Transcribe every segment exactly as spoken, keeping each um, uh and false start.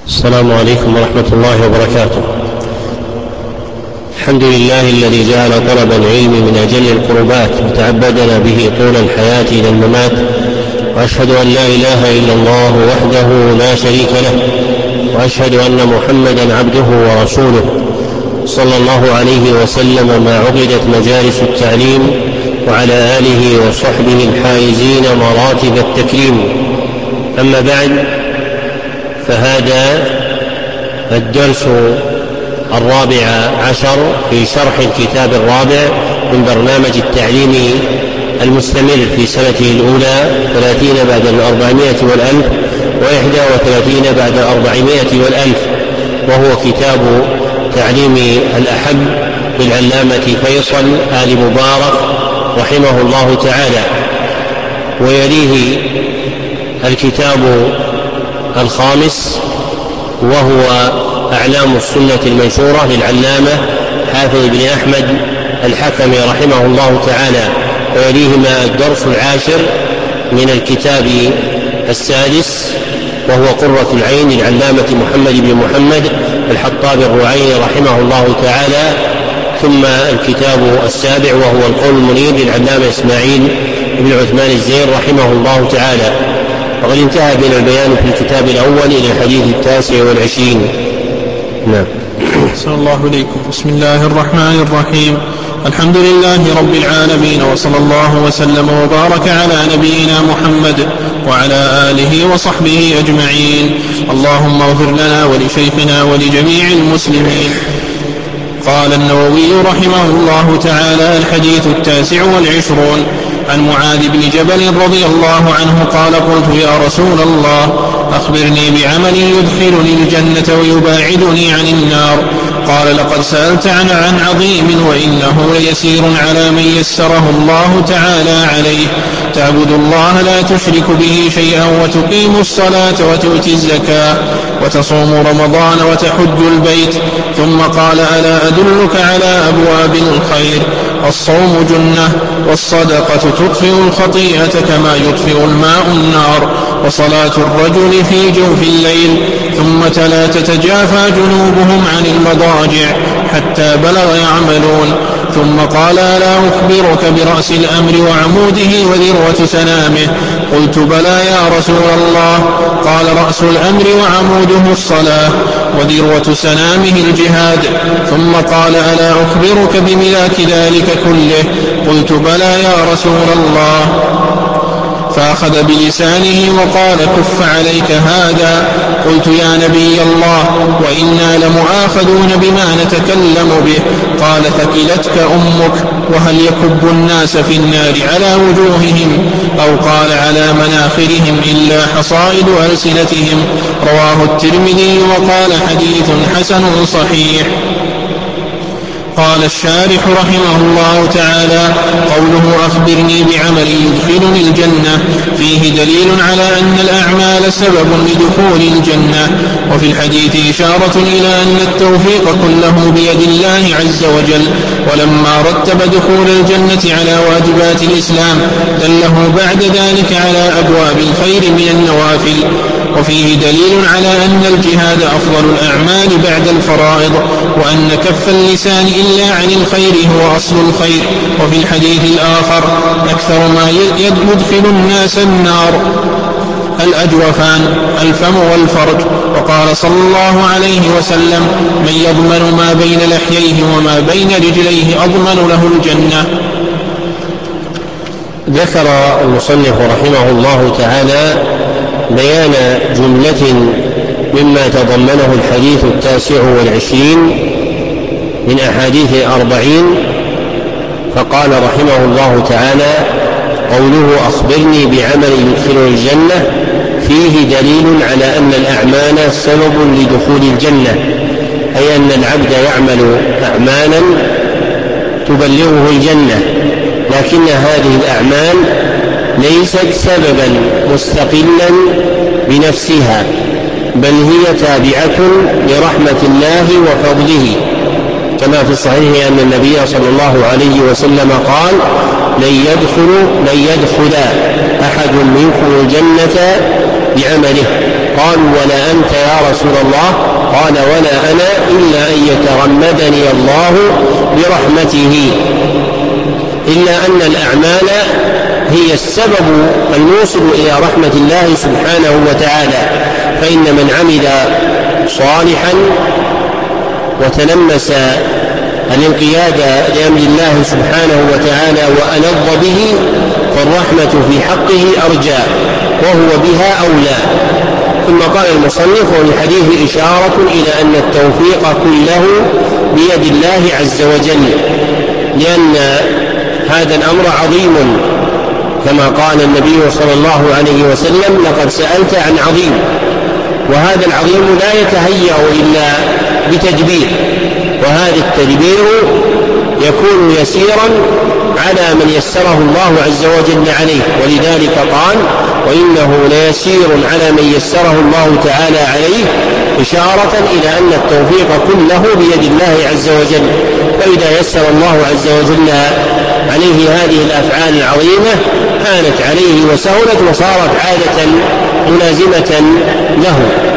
السلام عليكم ورحمة الله وبركاته. الحمد لله الذي جعل طلب العلم من أجل القربات وتعبدنا به طول الحياة إلى الممات، وأشهد أن لا إله إلا الله وحده لا شريك له، وأشهد أن محمدا عبده ورسوله صلى الله عليه وسلم ما عقدت مجالس التعليم، وعلى آله وصحبه الحائزين مراتب التكريم. أما بعد، فهذا الدرس الرابع عشر في شرح الكتاب الرابع من برنامج التعليم المستمر في سنته الأولى ثلاثين بعد الأربعمائة والألف وإحدى وثلاثين بعد الأربعمائة والألف، وهو كتاب تعليم الأحب للعلامة فيصل آل مبارك رحمه الله تعالى. ويليه الكتاب الخامس وهو أعلام السنة المنشورة للعلامة حافظ بن أحمد الحكمي رحمه الله تعالى. ويليهما الدرس العاشر من الكتاب السادس وهو قرة العين للعلامة محمد بن محمد الحطاب الرعيني رحمه الله تعالى. ثم الكتاب السابع وهو القول المنيب للعلامة إسماعيل بن عثمان الزين رحمه الله تعالى. وقد انتهى بنا البيان في الكتاب الأول إلى الحديث التاسع والعشرين. نعم. صلى الله عليكم. بسم الله الرحمن الرحيم. الحمد لله رب العالمين، وصلى الله وسلم وبارك على نبينا محمد وعلى آله وصحبه أجمعين. اللهم اغفر لنا ولشيخنا ولجميع المسلمين. قال النووي رحمه الله تعالى: الحديث التاسع والعشرون عن معاذ بن جبل رضي الله عنه قال: قلت يا رسول الله أخبرني بعمل يدخلني الجنة ويباعدني عن النار. قال: لقد سألت عن عن عظيم وإنه ليسير على من يسره الله تعالى عليه: تعبد الله لا تشرك به شيئا، وتقيم الصلاة وتؤتي الزكاة وتصوم رمضان وتحج البيت. ثم قال: ألا أدلك على أبواب الخير؟ الصوم جنة، والصدقة تطفئ الخطيئة كما يطفئ الماء النار، وصلاة الرجل في جوف الليل. ثم تلا: تتجافى جنوبهم عن المضاجع حتى بلغ يعملون. ثم قال: ألا أخبرك برأس الأمر وعموده وذروة سنامه؟ قلت: بلى يا رسول الله. قال: رأس الأمر وعموده الصلاة، وذروة سنامه الجهاد. ثم قال: ألا أخبرك بملاك ذلك كله؟ قلت: بلى يا رسول الله. فأخذ بلسانه وقال: كف عليك هذا. قلت: يا نبي الله، وإنا لمؤاخذون بما نتكلم به. قال: ثكلتك أمك. وهل يكب الناس في النار على وجوههم أو قال على مناخرهم إلا حصائد ألسنتهم؟ رواه الترمذي وقال: حديث حسن صحيح. قال الشارح رحمه الله تعالى: قوله أخبرني بعمل يدخلني الجنة فيه دليل على أن الأعمال سبب لدخول الجنة. وفي الحديث إشارة إلى أن التوفيق كله بيد الله عز وجل. ولما رتب دخول الجنة على واجبات الإسلام دله بعد ذلك على أبواب الخير من النوافل. وفيه دليل على أن الجهاد أفضل الأعمال بعد الفرائض، وأن كف اللسان إلا عن الخير هو أصل الخير. وفي الحديث الآخر: أكثر ما يدخل الناس النار الأجوفان، الفم والفرج. وقال صلى الله عليه وسلم: من يضمن ما بين لحييه وما بين رجليه أضمن له الجنة. ذكر المصنف رحمه الله تعالى بيان جملة مما تضمنه الحديث التاسع والعشرين من أحاديث أربعين. فقال رحمه الله تعالى: قوله أخبرني بعمل يدخل الجنة فيه دليل على أن الأعمال سبب لدخول الجنة، أي أن العبد يعمل أعمالا تبلغه الجنة، لكن هذه الأعمال ليست سببا مستقلا بنفسها، بل هي تابعة لرحمة الله وفضله، كما في الصحيح أن النبي صلى الله عليه وسلم قال: لن يدخل, لن يدخل أحد منكم الجنة بعمله قالوا ولا أنت يا رسول الله؟ قال ولا أنا إلا أن يتغمدني الله برحمته، إلا أن الأعمال هي السبب الموصل إلى رحمة الله سبحانه وتعالى، فإن من عمل صالحا وتلمس الانقياد لأمر الله سبحانه وتعالى وألظ به فالرحمة في حقه أرجى وهو بها أولى. ثم قال المصنف وفي الحديث إشارة إلى أن التوفيق كله بيد الله عز وجل، لأن هذا الأمر عظيم، كما قال النبي صلى الله عليه وسلم لقد سألت عن عظيم، وهذا العظيم لا يتهيأ إلا بتدبير، وهذا التدبير يكون يسيرا على من يسره الله عز وجل عليه، ولذلك قال وإنه ليسير على من يسره الله تعالى عليه، إشارة إلى أن التوفيق كله بيد الله عز وجل. فإذا يسر الله عز وجل عليه هذه الأفعال العظيمة هانت عليه وسهلت وصارت عادة ملازمة له.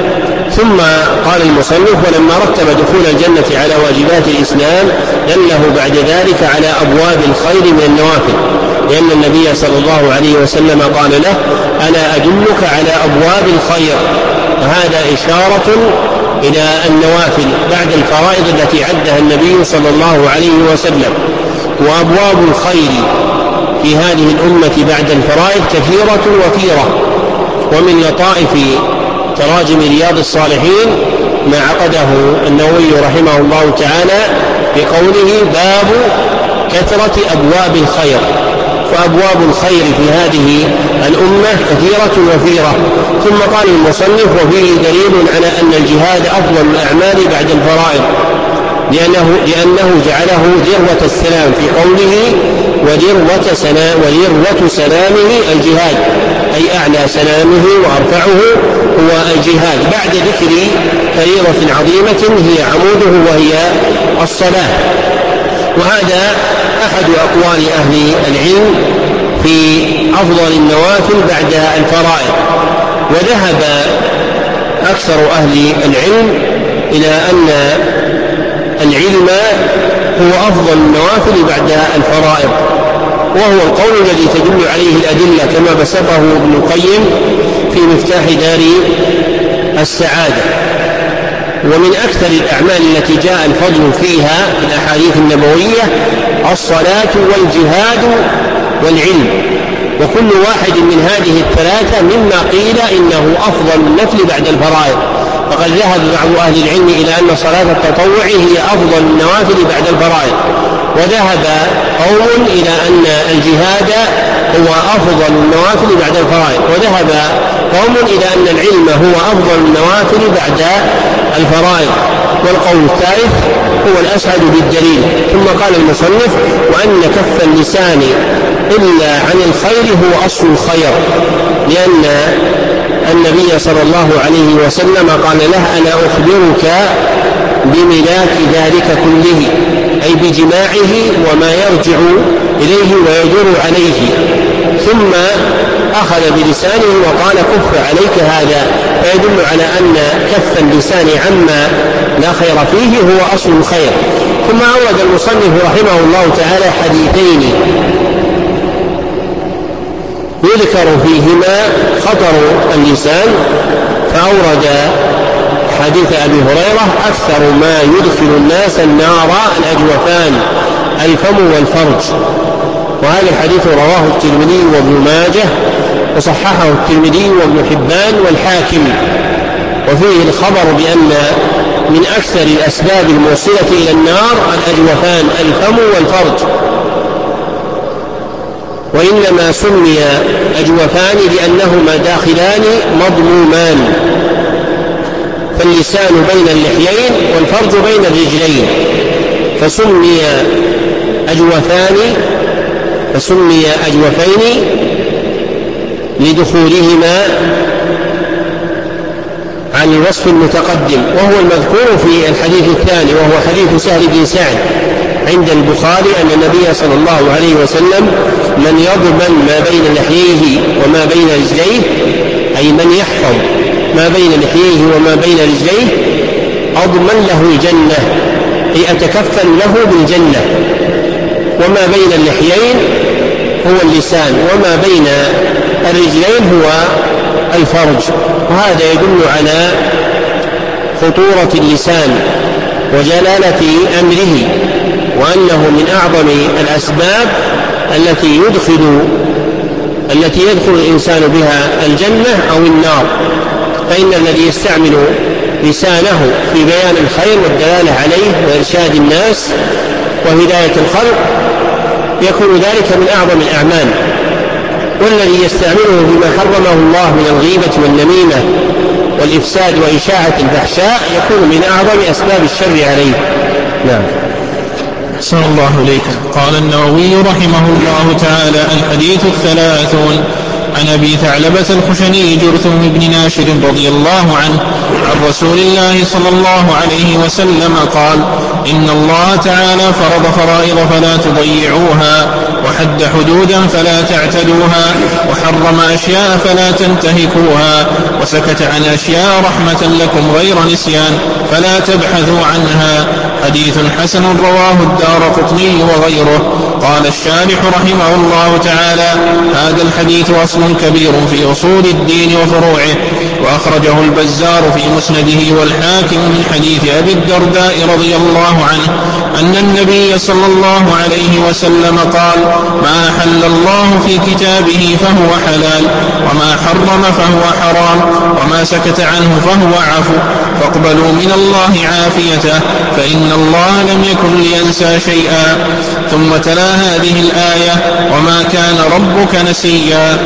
ثم قال المصنف ولما رتب دخول الجنة على واجبات الإسلام دله بعد ذلك على أبواب الخير من النوافل، لأن النبي صلى الله عليه وسلم قال له ألا أدلك على أبواب الخير، وهذا إشارة إلى النوافل بعد الفرائض التي عدها النبي صلى الله عليه وسلم. وأبواب الخير في هذه الأمة بعد الفرائض كثيرة وفيرة، ومن لطائف تراجم رياض الصالحين ما عقده النووي رحمه الله تعالى بقوله باب كثرة أبواب الخير، فأبواب الخير في هذه الأمة كثيرة وفيرة. ثم قال المصنف وفيه دليل على أن الجهاد أفضل الأعمال بعد الفرائض، لأنه, لأنه جعله ذروة السلام في قوله وذروة سلام وذروة سلامه الجهاد، أي أعلى سلامه وأرفعه هو الجهاد، بعد ذكر فريضة عظيمة هي عموده وهي الصلاة. وهذا أحد أقوال أهل العلم في أفضل النوافل بعد الفرائض، وذهب أكثر أهل العلم إلى أن العلم هو أفضل النوافل بعد الفرائض، وهو القول الذي تدل عليه الأدلة كما بسطه ابن القيم في مفتاح دار السعادة. ومن أكثر الأعمال التي جاء الفضل فيها في الأحاديث النبوية الصلاة والجهاد والعلم، وكل واحد من هذه الثلاثة مما قيل إنه أفضل النفل بعد الفرائض. فقد ذهب بعض أهل العلم إلى أن صلاة التطوع هي أفضل النوافل بعد الفرائض، وذهب قوم إلى أن الجهاد هو أفضل النوافل بعد الفرائض، وذهب قوم إلى أن العلم هو أفضل النوافل بعد الفرائض، والقول الثالث هو الأسعد بالدليل. ثم قال المصنف وأن كف اللسان إلا عن الخير هو أصل الخير، لأن النبي صلى الله عليه وسلم قال له ألا أخبرك بملاك ذلك كله، أي بجماعه وما يرجع إليه ويدور عليه. ثم أخذ بلسانه وقال كف عليك هذا، فيدل على أن كف اللسان عما لا خير فيه هو أصل الخير. ثم أورد المصنف رحمه الله تعالى حديثين يذكر فيهما خطر اللسان، فأورد حديث أبي هريرة أكثر ما يدخل الناس النار الأجوفان الفم والفرج، وهذا الحديث رواه الترمذي وابن ماجه وصححه الترمذي وابن حبان والحاكم، وفيه الخبر بأن من أكثر الأسباب الموصلة إلى النار الأجوفان الفم والفرج، وإنما سمي أجوفان لأنهما داخلان مضمومان، فاللسان بين اللحيين والفرج بين الرجلين، فسمي أجوفان فسمي أجوفين لدخولهما عن الوصف المتقدم، وهو المذكور في الحديث الثاني وهو حديث سهل بن سعد عند البخاري أن النبي صلى الله عليه وسلم من يضمن ما بين لحييه وما بين رجليه، أي من يحفظ ما بين لحييه وما بين رجليه أضمن له الجنة، أي أتكفل له بالجنة. وما بين اللحيين هو اللسان، وما بين الرجلين هو الفرج. وهذا يدل على خطورة اللسان وجلالة أمره، وأنه من أعظم الأسباب التي يدخل التي يدخل الإنسان بها الجنة أو النار. فإن الذي يستعمل لسانه في بيان الخير والدلالة عليه وإرشاد الناس وهداية الخلق يكون ذلك من أعظم الأعمال، والذي يستعمله فيما حرمه الله من الغيبة والنميمة والإفساد وإشاعة الفحشاء يكون من أعظم أسباب الشر عليه. نعم. أحسن الله إليكم. قال النووي رحمه الله تعالى: الحديث الثلاثون. عن أبي ثعلبة الخشني جرثوم بن ناشر رضي الله عنه عن رسول الله صلى الله عليه وسلم قال: إن الله تعالى فرض فرائض فلا تضيعوها، وحد حدودا فلا تعتدوها، وحرم أشياء فلا تنتهكوها، وسكت عن أشياء رحمة لكم غير نسيان فلا تبحثوا عنها. حديث حسن رواه الدارقطني وغيره. قال الشارح رحمه الله تعالى: هذا الحديث أصل كبير في أصول الدين وفروعه، وأخرجه البزار في مسنده والحاكم من حديث أبي الدرداء رضي الله عنه أن النبي صلى الله عليه وسلم قال: ما أحل الله في كتابه فهو حلال، وما حرم فهو حرام، وما سكت عنه فهو عفو، فاقبلوا من الله عافيته، فإن الله لم يكن لينسى شيئا. ثم تلا هذه الآية: وما كان ربك نسيا.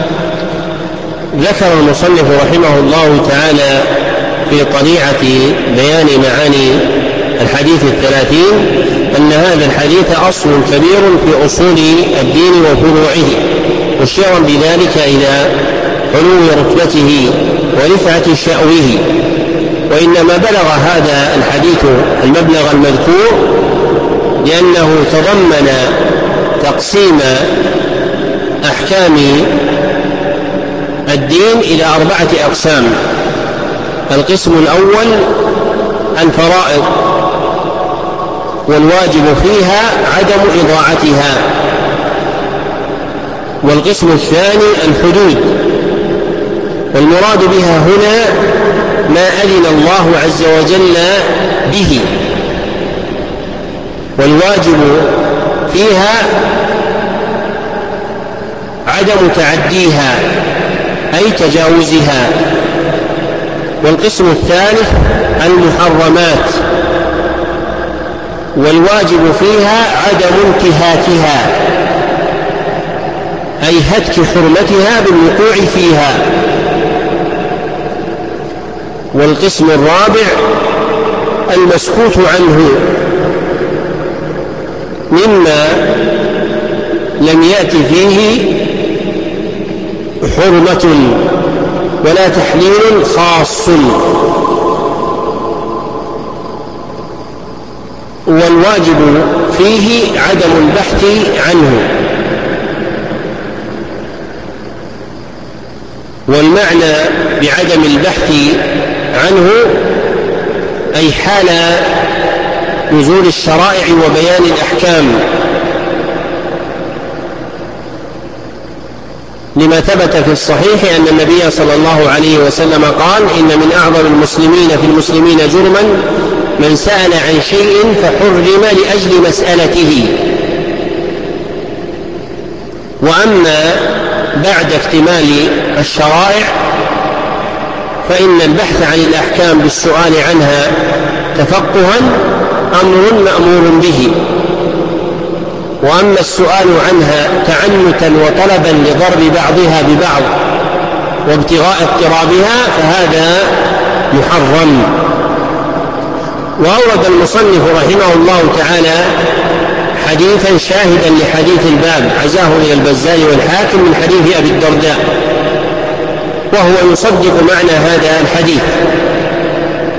ذكر المصنف رحمه الله تعالى في طليعة بيان معاني الحديث الثلاثين أن هذا الحديث أصل كبير في أصول الدين وفروعه، مشيرا بذلك إلى علو رتبته ورفعة شأوه. وإنما بلغ هذا الحديث المبلغ المذكور لأنه تضمن تقسيم أحكام الدين إلى أربعة أقسام. القسم الأول الفرائض، والواجب فيها عدم إضاعتها. والقسم الثاني الحدود، والمراد بها هنا ما أذن الله عز وجل به. والواجب فيها عدم تعديها أي تجاوزها. والقسم الثالث المحرمات، والواجب فيها عدم انتهاكها أي هتك حرمتها بالوقوع فيها. والقسم الرابع المسكوت عنه مما لم يأت فيه حرمة ولا تحليل خاص. والواجب فيه عدم البحث عنه. والمعنى بعدم البحث عنه أي حال نزول الشرائع وبيان الأحكام، لما ثبت في الصحيح أن النبي صلى الله عليه وسلم قال: إن من أعظم المسلمين في المسلمين جرما من سأل عن شيء فحرم لأجل مسألته. وأما بعد اكتمال الشرائع فإن البحث عن الأحكام بالسؤال عنها تفقها أمر مأمور به. وأما السؤال عنها تعنتا وطلبا لضرب بعضها ببعض وابتغاء اضطرابها فهذا محرم. وأورد المصنف رحمه الله تعالى حديثا شاهدا لحديث الباب عزاه إلى البزار والحاكم من حديث أبي الدرداء، وهو يصدق معنى هذا الحديث.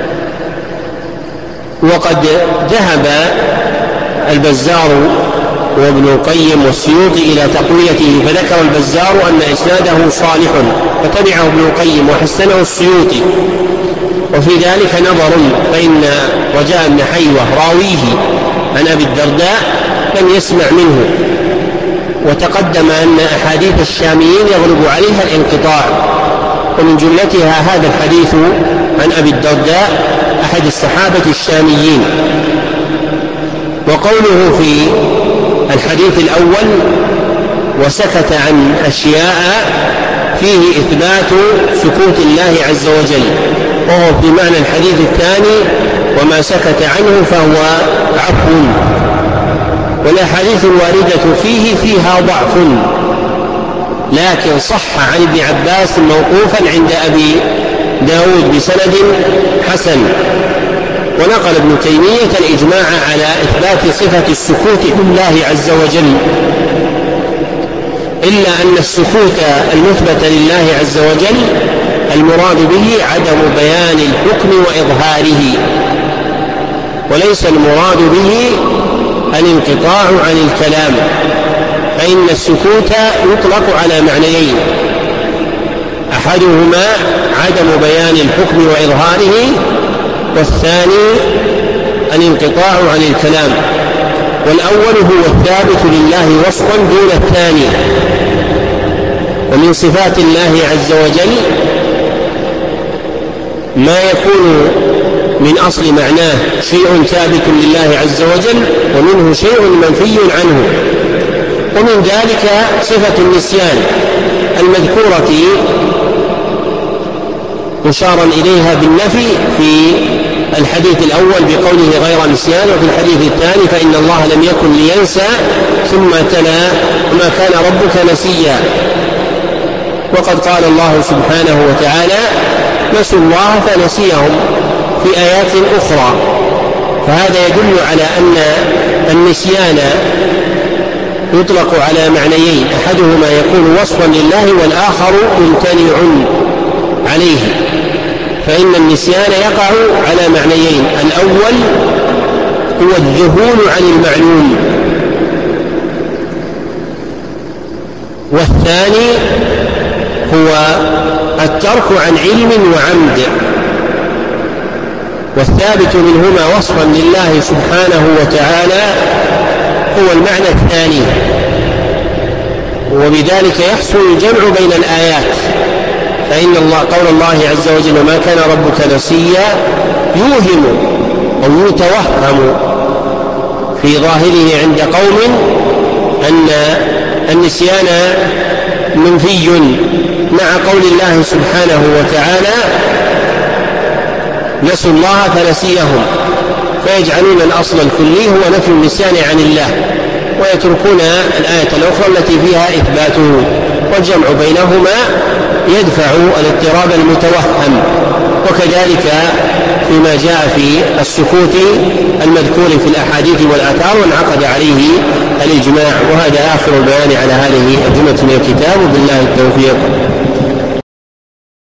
وقد ذهب البزار وابن القيم والسيوطي إلى تقويته، فذكر البزار أن إسناده صالح فتبعه ابن القيم وحسنه السيوطي. وفي ذلك نظر، فإن رجاء بن حيوة راويه عن أبي الدرداء لم يسمع منه، وتقدم أن أحاديث الشاميين يغلب عليها الانقطاع، ومن جملتها هذا الحديث عن أبي الدرداء أحد الصحابة الشاميين. وقوله في الحديث الأول وسكت عن أشياء فيه إثبات سكوت الله عز وجل، وهو في معنى الحديث الثاني وما سكت عنه فهو عفو. والأحاديث الواردة فيه فيها ضعف، لكن صح عن ابن عباس موقوفا عند أبي داود بسند حسن. ونقل ابن تيمية الإجماع على إثبات صفة السكوت لله عز وجل، إلا أن السكوت المثبت لله عز وجل المراد به عدم بيان الحكم وإظهاره، وليس المراد به الانقطاع عن الكلام، فإن السكوت يطلق على معنيين: أحدهما عدم بيان الحكم وإظهاره، والثاني الانقطاع عن الكلام. والأول هو الثابت لله وصفا دون الثاني. ومن صفات الله عز وجل ما يكون من أصل معناه شيء ثابت لله عز وجل، ومنه شيء منفي عنه. ومن ذلك صفة النسيان المذكورة مشارا إليها بالنفي في الحديث الأول بقوله غير نسيان، وفي الحديث الثاني فإن الله لم يكن لينسى، ثم تلا ما كان ربك نسيا. وقد قال الله سبحانه وتعالى نسوا الله فنسيهم في آيات أخرى، فهذا يدل على أن النسيان يطلق على معنيين: أحدهما يكون وصفا لله، والآخر ممتنع عليه. فإن النسيان يقع على معنيين: الأول هو الذهول عن المعلوم، والثاني هو الترك عن علم وعمد. والثابت منهما وصفا لله سبحانه وتعالى هو المعنى الثاني، وبذلك يحصل الجمع بين الآيات. فإن الله قول الله عز وجل وما كان ربك نسيا يوهم أو يتوهم في ظاهره عند قوم أن النسيان منفي، مع قول الله سبحانه وتعالى نسوا الله فنسيهم، فيجعلون الأصل الكلي هو نفي النسيان عن الله، ويتركون الآية الأخرى التي فيها إثباته. والجمع بينهما يدفع الاضطراب المتوهم. وكذلك فيما جاء في السكوت المذكور في الأحاديث والآثار وانعقد عليه الإجماع. وهذا آخر البيان على هذه الجملة من الكتاب، وبالله التوفيق.